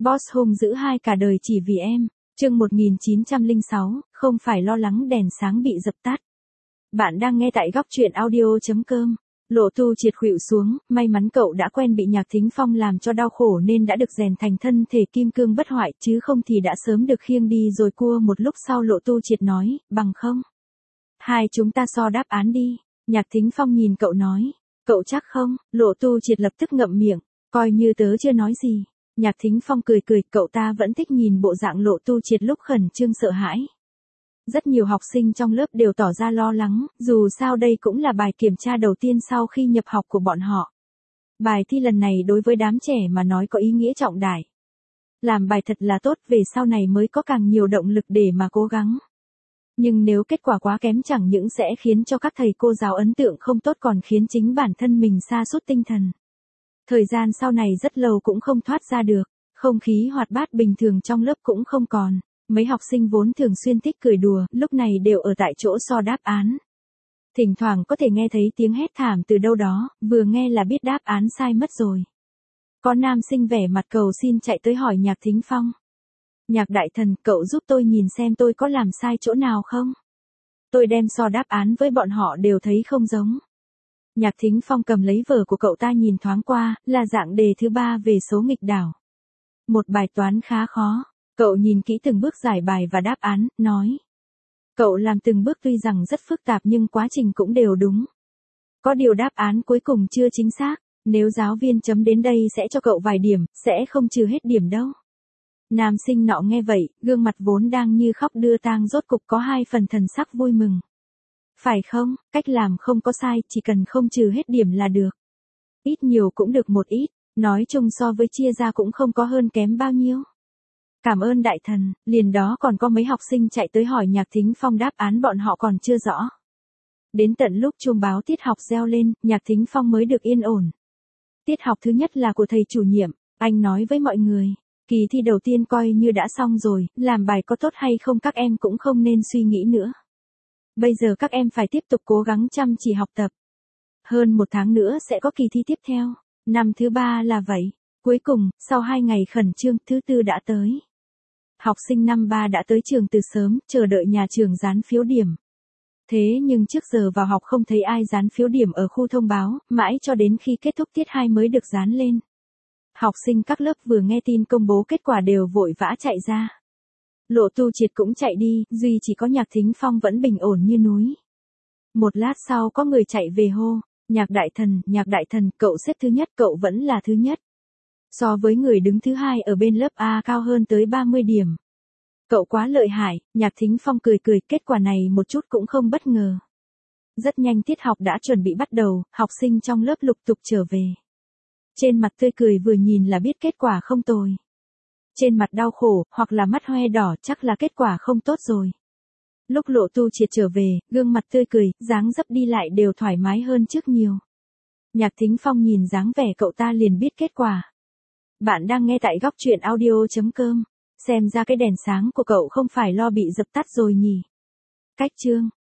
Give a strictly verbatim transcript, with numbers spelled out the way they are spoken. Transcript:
Boss hung dữ hai cả đời chỉ vì em. Chương một nghìn chín trăm lẻ sáu, không phải lo lắng đèn sáng bị dập tắt. Bạn đang nghe tại góc truyện audio chấm com. Lộ Tu Triệt khuỵu xuống, may mắn cậu đã quen bị Nhạc Thính Phong làm cho đau khổ nên đã được rèn thành thân thể kim cương bất hoại, chứ không thì đã sớm được khiêng đi rồi cua. Một lúc sau Lộ Tu Triệt nói, bằng không? Hai chúng ta so đáp án đi. Nhạc Thính Phong nhìn cậu nói, cậu chắc không? Lộ Tu Triệt lập tức ngậm miệng, coi như tớ chưa nói gì. Nhạc Thính Phong cười cười, cậu ta vẫn thích nhìn bộ dạng Lộ Tu Triệt lúc khẩn trương sợ hãi. Rất nhiều học sinh trong lớp đều tỏ ra lo lắng, dù sao đây cũng là bài kiểm tra đầu tiên sau khi nhập học của bọn họ. Bài thi lần này đối với đám trẻ mà nói có ý nghĩa trọng đại. Làm bài thật là tốt, về sau này mới có càng nhiều động lực để mà cố gắng. Nhưng nếu kết quả quá kém chẳng những sẽ khiến cho các thầy cô giáo ấn tượng không tốt còn khiến chính bản thân mình sa sút tinh thần. Thời gian sau này rất lâu cũng không thoát ra được, không khí hoạt bát bình thường trong lớp cũng không còn. Mấy học sinh vốn thường xuyên thích cười đùa, lúc này đều ở tại chỗ so đáp án. Thỉnh thoảng có thể nghe thấy tiếng hét thảm từ đâu đó, vừa nghe là biết đáp án sai mất rồi. Có nam sinh vẻ mặt cầu xin chạy tới hỏi Nhạc Thính Phong. Nhạc đại thần, cậu giúp tôi nhìn xem tôi có làm sai chỗ nào không? Tôi đem so đáp án với bọn họ đều thấy không giống. Nhạc Thính Phong cầm lấy vở của cậu ta nhìn thoáng qua, là dạng đề thứ ba về số nghịch đảo. Một bài toán khá khó. Cậu nhìn kỹ từng bước giải bài và đáp án, nói. Cậu làm từng bước tuy rằng rất phức tạp nhưng quá trình cũng đều đúng. Có điều đáp án cuối cùng chưa chính xác, nếu giáo viên chấm đến đây sẽ cho cậu vài điểm, sẽ không trừ hết điểm đâu. Nam sinh nọ nghe vậy, gương mặt vốn đang như khóc đưa tang rốt cục có hai phần thần sắc vui mừng. Phải không, cách làm không có sai, chỉ cần không trừ hết điểm là được. Ít nhiều cũng được một ít, nói chung so với chia ra cũng không có hơn kém bao nhiêu. Cảm ơn đại thần, liền đó còn có mấy học sinh chạy tới hỏi Nhạc Thính Phong đáp án bọn họ còn chưa rõ. Đến tận lúc chuông báo tiết học reo lên, Nhạc Thính Phong mới được yên ổn. Tiết học thứ nhất là của thầy chủ nhiệm, anh nói với mọi người, kỳ thi đầu tiên coi như đã xong rồi, làm bài có tốt hay không các em cũng không nên suy nghĩ nữa. Bây giờ các em phải tiếp tục cố gắng chăm chỉ học tập. Hơn một tháng nữa sẽ có kỳ thi tiếp theo, năm thứ ba là vậy. Cuối cùng, sau hai ngày khẩn trương, thứ tư đã tới. Học sinh năm ba đã tới trường từ sớm, chờ đợi nhà trường dán phiếu điểm. Thế nhưng trước giờ vào học không thấy ai dán phiếu điểm ở khu thông báo, mãi cho đến khi kết thúc tiết hai mới được dán lên. Học sinh các lớp vừa nghe tin công bố kết quả đều vội vã chạy ra. Lộ Tu Triệt cũng chạy đi, duy chỉ có Nhạc Thính Phong vẫn bình ổn như núi. Một lát sau có người chạy về hô, Nhạc đại thần, Nhạc đại thần, cậu xếp thứ nhất, cậu vẫn là thứ nhất. So với người đứng thứ hai ở bên lớp A cao hơn tới ba mươi điểm. Cậu quá lợi hại, Nhạc Thính Phong cười cười, kết quả này một chút cũng không bất ngờ. Rất nhanh tiết học đã chuẩn bị bắt đầu, học sinh trong lớp lục tục trở về. Trên mặt tươi cười vừa nhìn là biết kết quả không tồi. Trên mặt đau khổ, hoặc là mắt hoe đỏ chắc là kết quả không tốt rồi. Lúc Lộ Tu Triệt trở về, gương mặt tươi cười, dáng dấp đi lại đều thoải mái hơn trước nhiều. Nhạc Thính Phong nhìn dáng vẻ cậu ta liền biết kết quả. Bạn đang nghe tại góc truyện audio chấm com. Xem ra cái đèn sáng của cậu không phải lo bị dập tắt rồi nhỉ. Cách chương.